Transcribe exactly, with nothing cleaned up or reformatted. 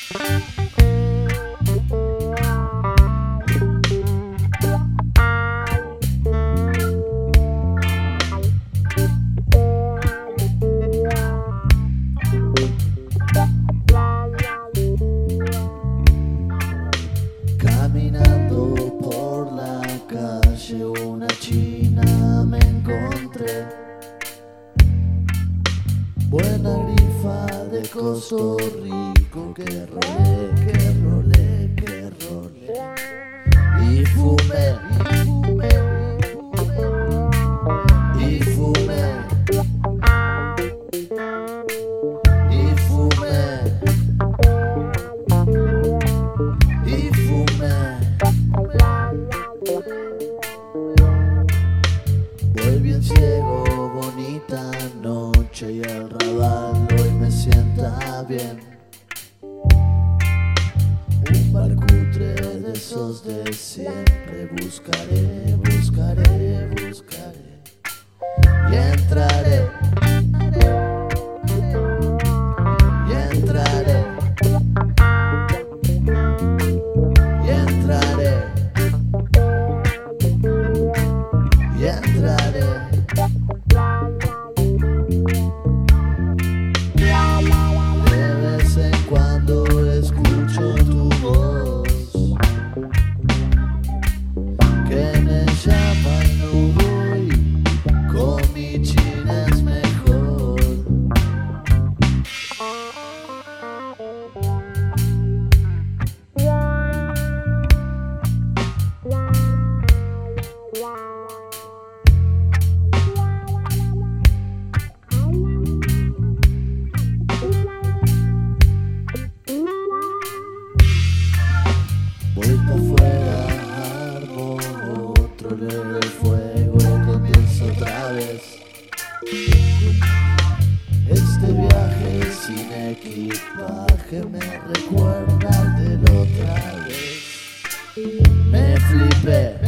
Caminando por la calle una china me encontré, buena grifa de Costa Rico, que rolé, que rolé, que rolé, y fumé, y fumé, y fumé, y fumé, y fumé. Voy bien ciego, bonita noche y el radar hoy me sienta bien. Un bar cutre de esos de siempre buscaré, buscaré, buscaré y entraré, y entraré, y entraré, y entraré. De vez en cuando escucho tu voz que me llama y no voy, con mi china es mejor. Vuelta afuera, armo otro leve fuego, comienzo otra vez. Este viaje sin equipaje me recuerda al de la otra vez. Me flipé.